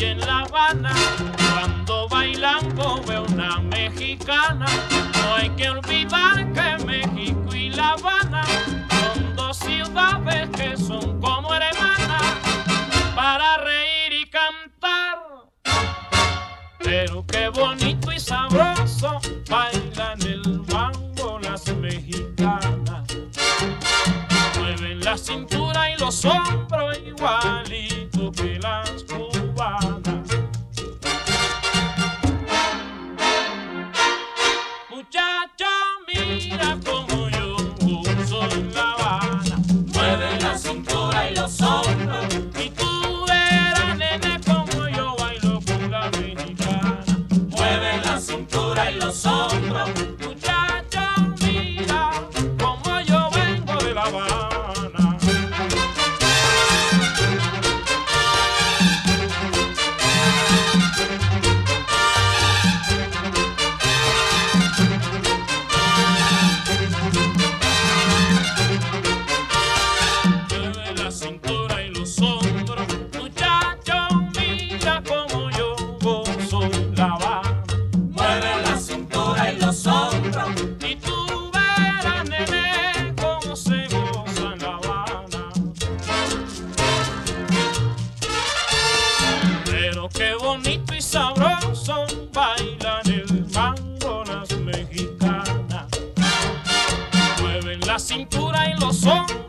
y en La Habana, cuando bailando veo una mexicana. No hay que olvidar que México y La Habana son dos ciudades que son como hermanas para reír y cantar. Pero qué bonito y sabroso bailan el mambo las mexicanas. Mueven la cintura y los hombros igualito que las cubanas. Muchacho, mira como yo gozo en La Habana. Mueven la cintura y los hombros. Y tú verás, nene, como yo bailo con la mexicana. Mueven la cintura y los hombros. Muchacho, mira como yo vengo de La Habana. Mueve la cintura y los hombros, muchacho, mira como yo gozo en La Habana. Mueven la cintura y los hombros. Y tú verás, nene, cómo se goza en La Habana. Pero qué bonito y sabroso bailan el mambo las mexicanas. Mueven la cintura y los hombros.